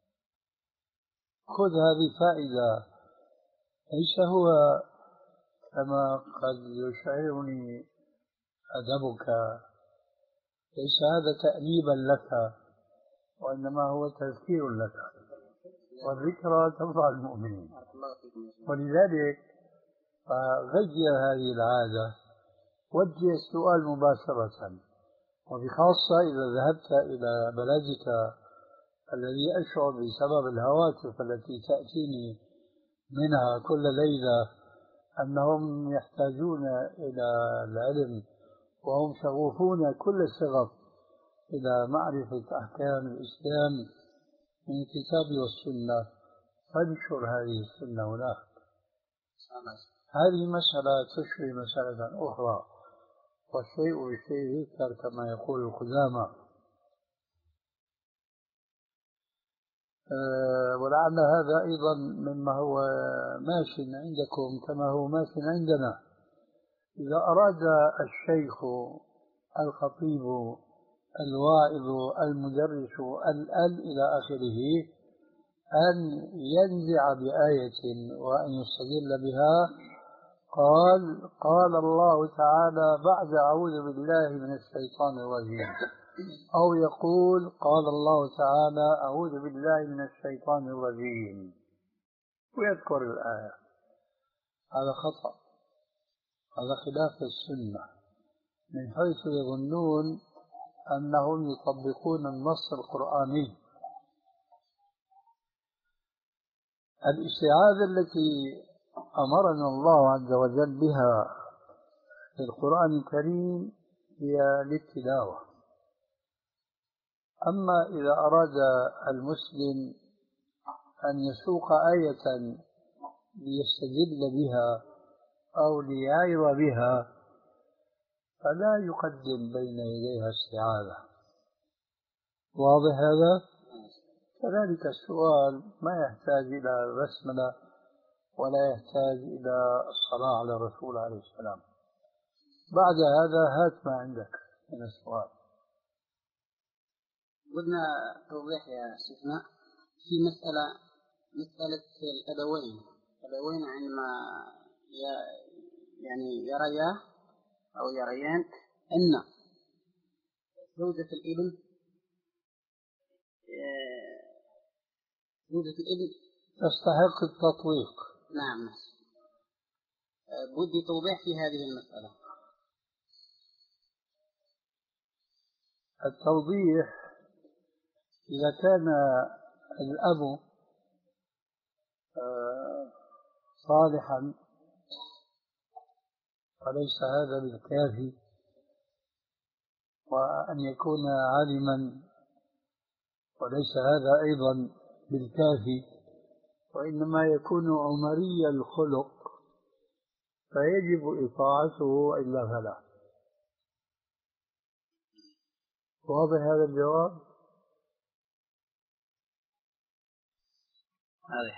خذ هذه فائدة. ليس هو كما قد يشعرني أدبك، ليس هذا تأنيبا لك، وإنما هو تذكير لك، والذكرى تنفع المؤمنين. ولذلك فغير هذه العادة، وجه السؤال مباشرة، وبخاصة إذا ذهبت إلى بلدك الذي أشعر بسبب الهواتف التي تأتيني منها كل ليلة أنهم يحتاجون إلى العلم، وهم شغوفون كل الشغف إلى معرفة أحكام الإسلام من الكتاب والسنة، فانشر هذه السنة هناك. هذه مسألة تشبه مسألة أخرى، والشيء بالشيء يذكر كما يقول القدامى. أه ولعل هذا أيضا مما هو ماشٍ عندكم كما هو ماشٍ عندنا. إذا أراد الشيخ الخطيب الواعظ المدرس الأل إلى آخره أن ينزع بآية وأن يستدل بها، قال قال الله تعالى بعد أعوذ بالله من الشيطان الرجيم، أو يقول قال الله تعالى أعوذ بالله من الشيطان الرجيم ويذكر الآية. هذا خطأ، هذا خلاف السنة، من حيث يظنون أنهم يطبقون النص القرآني. الاستعاذة التي أمرنا الله عز وجل بها في القرآن الكريم هي للتلاوة. أما إذا أراد المسلم أن يسوق آية ليستدل بها أو ليعظ بها فلا يقدم بين يديها استعاذة. واضح هذا؟ كذلك السؤال ما يحتاج إلى بسملة ولا يحتاج إلى الصلاة على الرسول عليه السلام. بعد هذا هات ما عندك من السؤال. بدنا توضيح يا شيخنا في مسألة مسألة الأبوين الأبوين عندما يعني يريا أو يريان أن زوجة الابن زوجة الابن تستحق التطويق. نعم. بدي توضيح في هذه المسألة. التوضيح إذا كان الأب صالحا فليس هذا بالكافي، وأن يكون عالما وليس هذا أيضا بالكافي، وإنما يكون عمري الخلق فيجب إطاعته إلا فلا. واضح هذا الجواب؟ هذا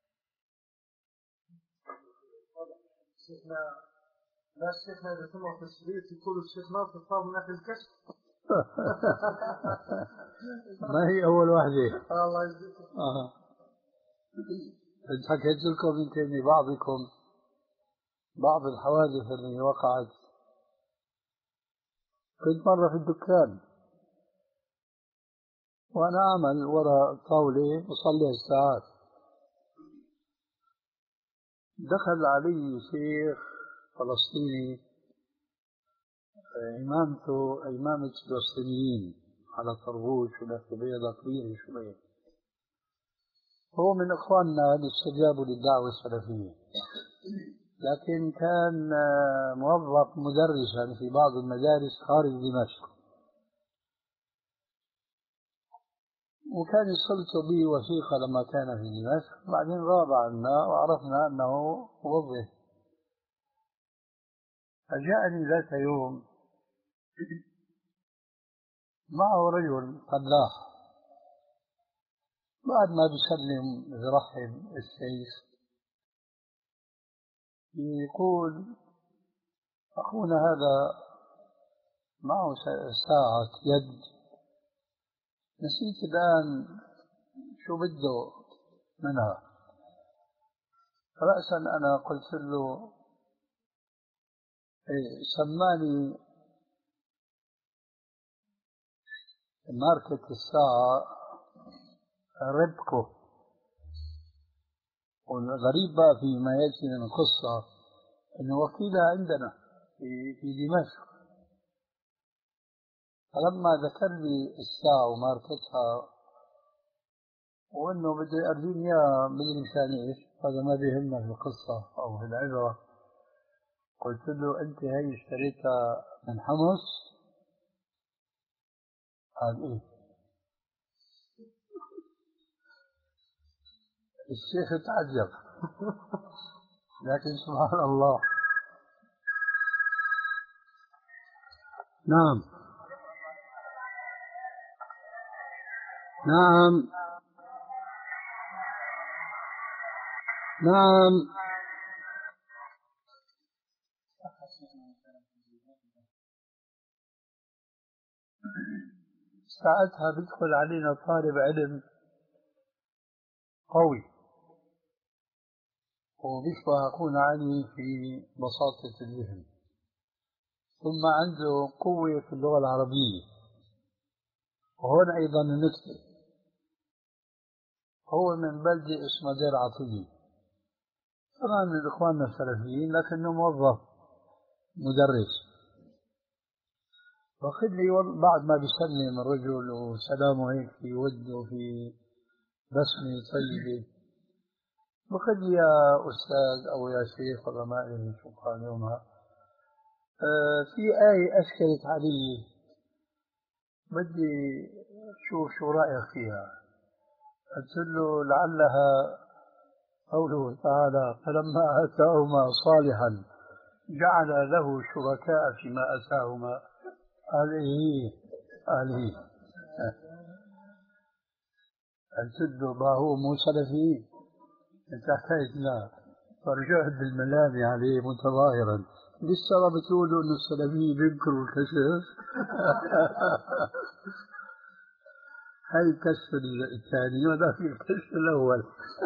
شيخنا لا الشيخنا إذا سمعوا تسبيت يقولوا الشيخ ناصر صار من أهل الكشف. ما هي أول واحدة. الله يجزيك. آه. حكيت لكم يمكن بعضكم بعض الحوادث اللي وقعت. كنت مرة في الدكان وأنا أعمل وراء طاولة أصلي الساعات، دخل علي شيخ فلسطيني إمامته إمامة فلسطينيين على طربوش ولفة بيضة طويلة شوية. هو من إخواننا اللي استجابوا للدعوة السلفية، لكن كان موظف مدرسا في بعض المدارس خارج دمشق، وكان يصلت بي وثيقة لما كان في دمشق، بعدين غاب عنا وعرفنا أنه موظف. فجاءني ذات يوم معه رجل فلاح، بعد ما بيسلم يرحب الشيخ يقول أخونا هذا معه ساعة يد، نسيت الآن شو بده منها. رأسا أنا قلت له إيه، سماني ماركة الساعة ريبكو. والغريب بقى فيما يأتي من القصة أنه وكيلها عندنا في في دمشق. فلما ذكر لي الساعة وماركتها وأنه بده يأرجيني إياها مدري مشان إيش، هذا ما بيهمنا في القصة أو في العبرة، قلت له أنت هي اشتريتها من حمص؟ قال إيه. الشيخ تعجب لكن سبحان الله. نعم نعم نعم. ساعتها بيدخل علينا طالب علم قوي وبيشبه أخونا علي في بساطة الذهن، ثم عنده قوة في اللغة العربية. وهون أيضا النكتة، هو من بلدة اسمها دير عطية، طبعا من إخواننا السلفيين، لكنه موظف مدرس. واخذ لي بعد ما بيسلم الرجل وسلامه هيك في ود وفي بسمة طيبة، باخذ لي يا أستاذ أو يا شيخ والله ما أدري شو قال يومها، آه في آية أشكلت علي بدي شوف شو رأيك فيها. قلت له لعلها قوله تعالى فلما آتاهما صالحا جعل له شركاء فيما آتاهما. قال إيه قال إيه. قلت له ما هو مو سلفي انت حكيت لا، فرجعت بالملامة عليه متظاهرا، لسه ما بتقولوا انه السلفيين بينكروا الكشف. هاي الكشف الثاني ولا في الكشف الاول.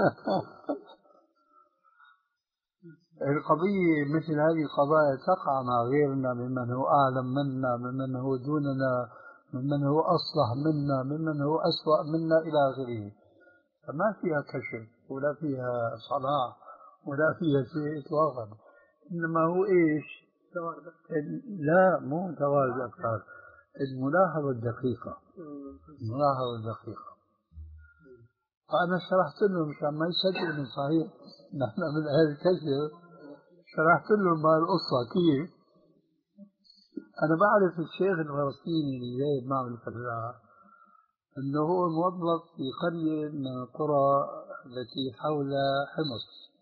القضية مثل هذه القضايا تقع مع غيرنا ممن هو أعلم منا، ممن هو دوننا، ممن هو أصلح منا، ممن هو أسوأ منا إلى آخره. فما فيها كشف ولا فيها صلاح ولا فيها شيء إطلاقا، إنما هو إيش؟ لا مو توارد الأفكار، الملاحظة الدقيقة، الملاحظة الدقيقة. فأنا شرحت له مشان ما يصدق إنه صحيح نحن من أهل الكشف، شرحت له ما القصة كيف. أنا بعرف الشيخ الفلسطيني اللي جاي معه الفلاح أنه هو موظف في قرية من القرى التي حول حمص،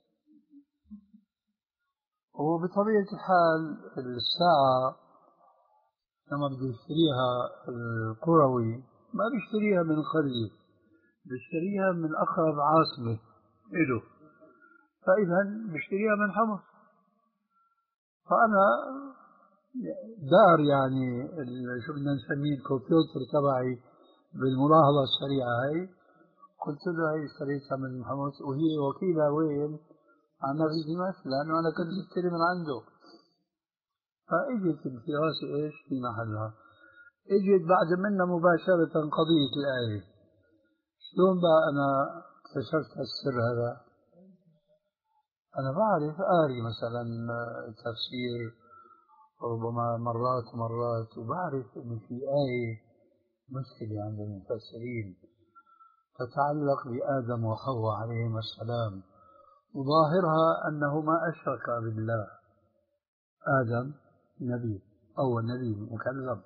وبطبيعة الحال الساعة لما بده يشتريها القروي ما بيشتريها من قرية، بيشتريها من أقرب عاصمة إله، فإذا بيشتريها من حمص. فأنا دار يعني شو بدنا نسميه الكمبيوتر تبعي بالملاحظة السريعة هاي، قلت له هي اشتريتها من حمص وهي وكيلها وين؟ عنا في دمشق، لأنه أنا كنت اشتري من عنده. فإجت الفراسة إيش في محلها، إجت بعد منا مباشرة قضية الآية. شلون بقى أنا اكتشفت السر هذا؟ أنا بعرف قاري مثلا تفسير ربما مرات ومرات، وبعرف إنه في آية مشكلة عند المفسرين تتعلق بآدم وحواء عليهما السلام، وظاهرها أنهما أشركا بالله. آدم نبي، أول نبي مكلم.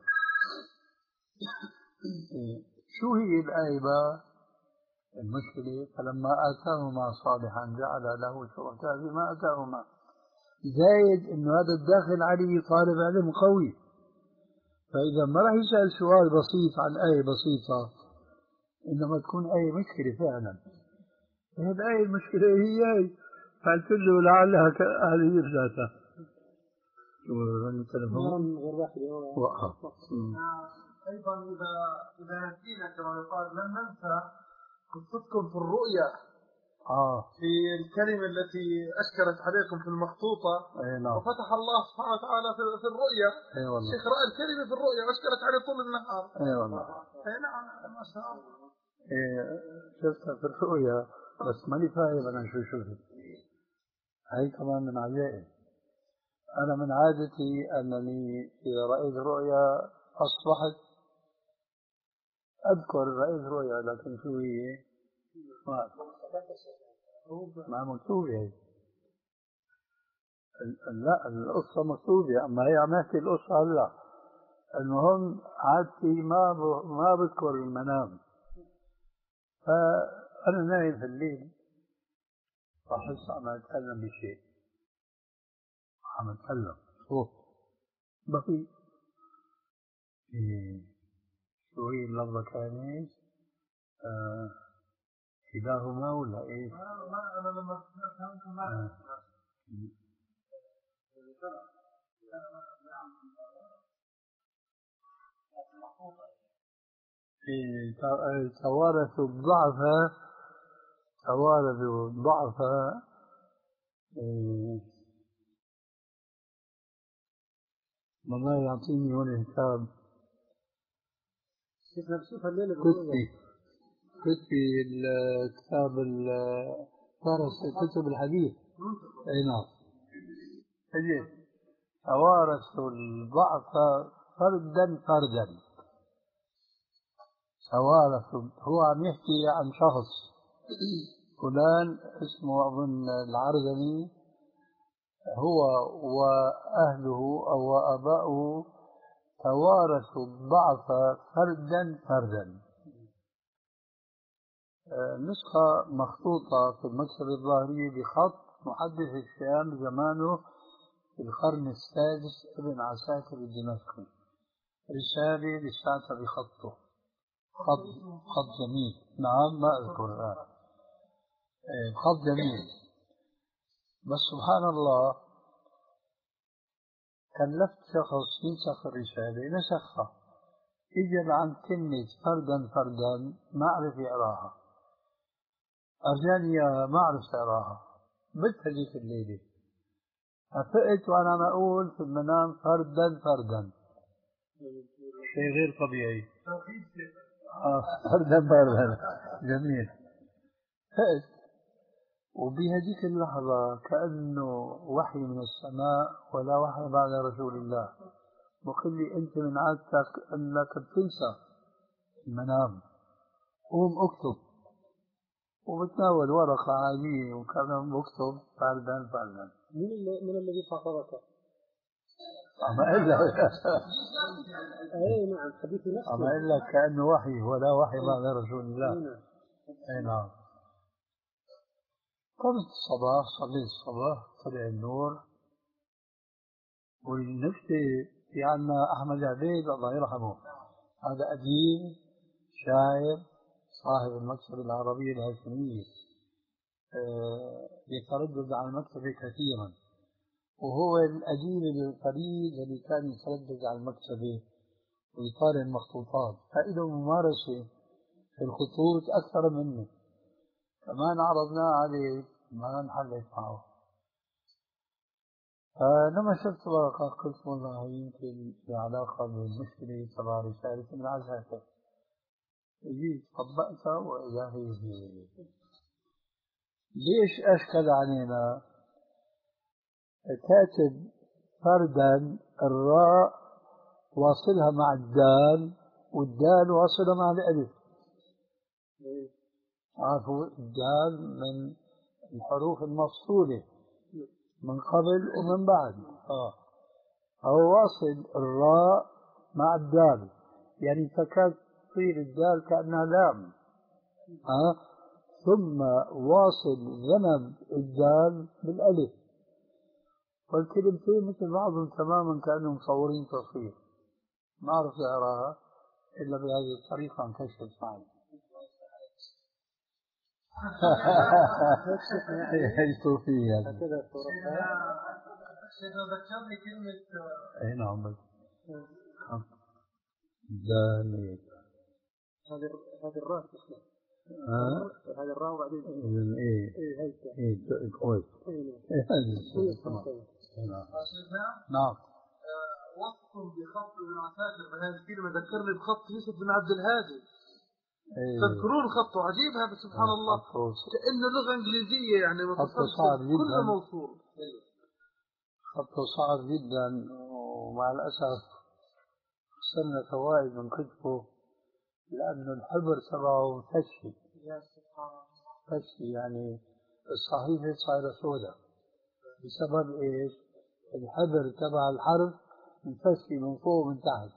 شو هي الآية بقى؟ المشكلة فلما آتاهما صالحا جعل له شركاء فيما آتاهما. زايد إنه هذا الداخل عليه طالب علم قوي، فإذا ما راح يسأل سؤال بسيط عن آية بسيطة إنما تكون آية مشكلة فعلا. هذه الآية المشكلة هي هي، فقلت له لعلها هذه ذاتها. شو التلفون؟ غير واحد وقف. أيضا إذا إذا نسينا كما يقال لن ننسى قصتكم في الرؤيا. آه. في الكلمة التي أشكرت عليكم في المخطوطة. أي نعم. وفتح الله سبحانه وتعالى في, في الرؤيا. أي والله. الشيخ رأى الكلمة في الرؤيا وأشكرت عليه طول النهار. أي والله. أي نعم ما شاء الله. إيه شفتها في الرؤيا بس ماني فاهم أنا شو شفت. هاي كمان من عجائب. أنا من عادتي أنني إذا رأيت رؤيا أصبحت أذكر رأيت رؤيا، لكن شو هي ما ما مكتوبة هي. لا القصة مكتوبة، أما هي عم نحكي القصة هلا. المهم عادتي ما ب... ما بذكر المنام، فأنا نايم في الليل أحس عم أتكلم بشيء، عم أتكلم صوت بسيط. إيه. شو هي اللفظة كانت؟ آه. كلاهما ولا إيه؟ ما أنا لما فهمت ما توارثوا الضعف، توارثوا الضعف. والله يعطيني هون كتاب كتبي كتبي الكتاب فارس كتب الحديث. اي نعم. اجي توارثوا الضعف فردا فردا. توارثوا، هو عم يحكي عن شخص فلان اسمه أظن العرزمي، هو وأهله أو آباؤه توارثوا الضعف فردا فردا. نسخة مخطوطة في المكتبة الظاهرية بخط محدث الشام زمانه في القرن السادس ابن عساكر الدمشقي، رسالة لساتها بخطه، خط خط جميل. نعم ما أذكر الآن. خط جميل. بس سبحان الله كلفت شخص ينسخ الرسالة نسخها، إجا عن كلمة فردا فردا ما أعرف يقراها، أرجاني ما أعرف أقراها. بت هذيك الليلة فقت وأنا عم أقول في المنام فردا فردا، شيء غير طبيعي. آه فردا فردا جميل. فقت وبهذيك اللحظة كأنه وحي من السماء ولا وحي بعد رسول الله، وقال لي أنت من عادتك أنك بتنسى المنام، قوم اكتب. وبتناول ورقة عادية وكان بكتب فردا فردا. من من الذي خاطبك؟ أما إلا أي نعم حديث نفسه. أما إلا كأنه وحي ولا وحي بعد رسول الله. أي نعم. قمت الصباح صليت الصباح طلع النور. والنكتة في عنا أحمد عبيد الله يرحمه، هذا أديب شاعر صاحب المكتبة العربية الهاشمية، أه يتردد على المكتبة كثيرا، وهو الأديب الفريد الذي كان يتردد على المكتبة ويطالع المخطوطات، فإذا ممارسة في الخطوط أكثر منه. كمان عرضناه عليه ما انحلت معه. فلما شفت ورقة قلت والله يمكن في علاقة بالمشكلة تبع رسالة ابن عساكر. جيت طبقتها وإذا هي هي. ليش أشكل علينا؟ كاتب فردا الراء واصلها مع الدال والدال واصلها مع الألف. عارفوا الدال من الحروف المفصولة من قبل ومن بعد. آه. هو واصل الراء مع الدال، يعني تكاد تصير الدال كأنها لام. آه. ثم واصل ذنب الدال بالألف، والكلمتين مثل بعضهم تماما كأنهم مصورين تصوير. ما أعرف أقراها إلا بهذه الطريقة انكشفت معي. هي صوفية هكذا ذكرني كلمة. أي نعم بس داني هذه هذه الراء. ها هذه الراء وبعدين ايه ايه ايه كويس. نعم. وصف بخط ابن عساكر بهذه الكلمة ذكرني بخط يوسف بن عبد الهادي. تذكرون خطه عجيب هذا سبحان الله، كأنه لغة إنجليزية يعني متصل كله موصول. خطه صعب جدا، ومع الأسف صرنا فوائد من كتبه لأنه الحبر تبعه مفشي. مفشي يعني الصحيفة صايرة سوداء بسبب إيش؟ الحبر تبع الحرف مفشي من فوق ومن تحت.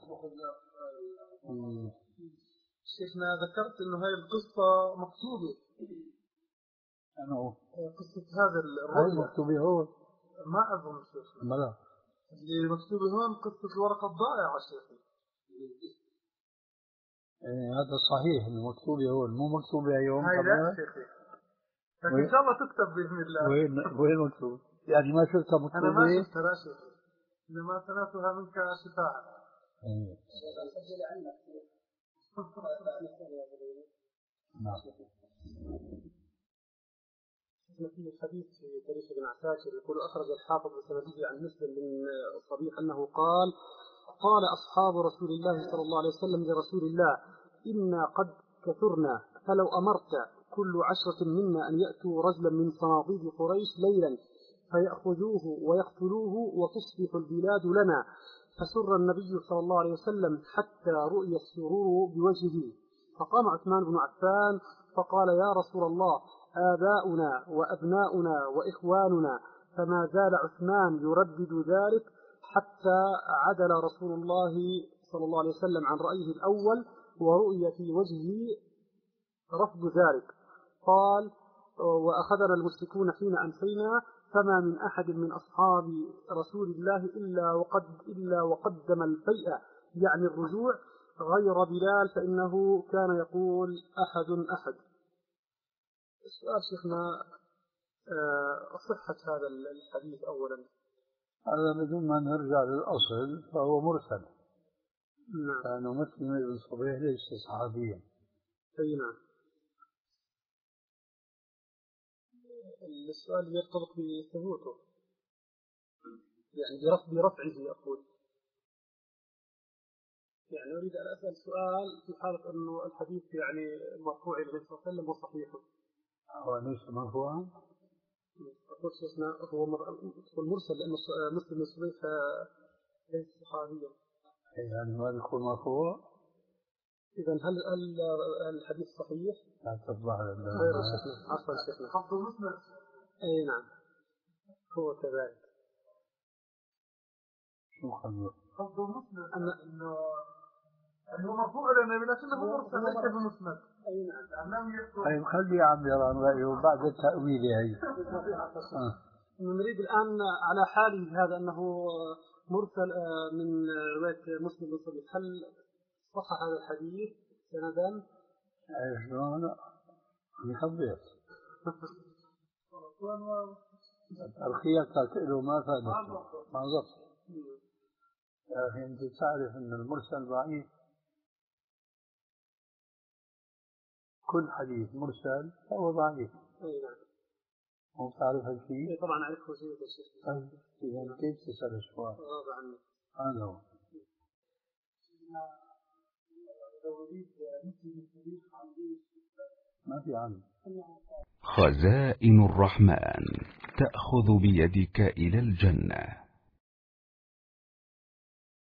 شيخنا ذكرت انه هاي القصة مكتوبة. أنا قصة هذا الرؤيا هاي مكتوبة هون. ما أظن شيخنا. ملا اللي مكتوبة هون قصة الورقة الضائعة شيخنا. إيه هذا صحيح انه مكتوبة هون، مو مكتوبة اليوم. هاي لا شيخي، لكن إن شاء الله تكتب بإذن الله. وين وين مكتوب؟ يعني ما شفتها مكتوبة؟ أنا ما شفتها لا شيخي، إنما سمعتها منك شفاعة. إيه. نعم. في الحديث في تاريخ ابن عساكر يقول أخرج الحافظ بسنده عن مسلم بن صبيح أنه قال: قال أصحاب رسول الله صلى الله عليه وسلم لرسول الله: إنا قد كثرنا، فلو أمرت كل عشرة منا أن يأتوا رجلا من صناديد قريش ليلا فيأخذوه ويقتلوه وتصبح البلاد لنا. فسر النبي صلى الله عليه وسلم حتى رؤي السرور بوجهه، فقام عثمان بن عفان فقال: يا رسول الله، آباؤنا وأبناؤنا وإخواننا. فما زال عثمان يردد ذلك حتى عدل رسول الله صلى الله عليه وسلم عن رأيه الأول ورؤي في وجهه رفض ذلك. قال: وأخذنا المشركون حين أمسينا، فما من أحد من أصحاب رسول الله إلا وقد إلا وقدم الفيء، يعني الرجوع، غير بلال فإنه كان يقول أحد أحد. السؤال شيخنا صحة هذا الحديث أولا. هذا بدون ما نرجع للأصل فهو مرسل. نعم. لأنه مسلم بن صبيح ليس صحابيا. أي نعم. السؤال يرتبط بثبوته، يعني برفعه أقول. يعني أريد أن أسأل سؤال في حالة أنه الحديث يعني مرفوع إلى النبي صلى الله عليه وسلم وصحيح. هو ليس مرفوعا؟ أقول شيخنا هو مرسل لأنه مسلم بن صبيح ليس صحابيا. يعني ما يكون مرفوع؟ إذا هل هل الحديث صحيح؟ لا تطبع غير شيخنا. عفوا شيخنا. حفظ مسلم. أي نعم هو كذلك. شو خلوه؟ حفظ مسلم أن إنه أنه مرفوع إلى النبي لكنه مرسل ليس بمسند. أي نعم. طيب خليه يعبر عن رأيه بعد التأويل. هي نريد الآن على حاله هذا أنه مرسل من رواية مسلم بن صبيح، هل صح هذا الحديث سندا؟ أي شلون؟ يخبر ترخيصك له ما فادته ما ضبط. يا أخي أنت تعرف أن المرسل ضعيف. كل حديث مرسل فهو ضعيف. أي نعم. مو تعرف هالشيء؟ طبعا أعرفه جيدا يا شيخ. طيب إذا كيف تسأل السؤال؟ غاب عني. هذا هو. ما في عمل. خزائن الرحمن. تأخذ بيدك إلى الجنة.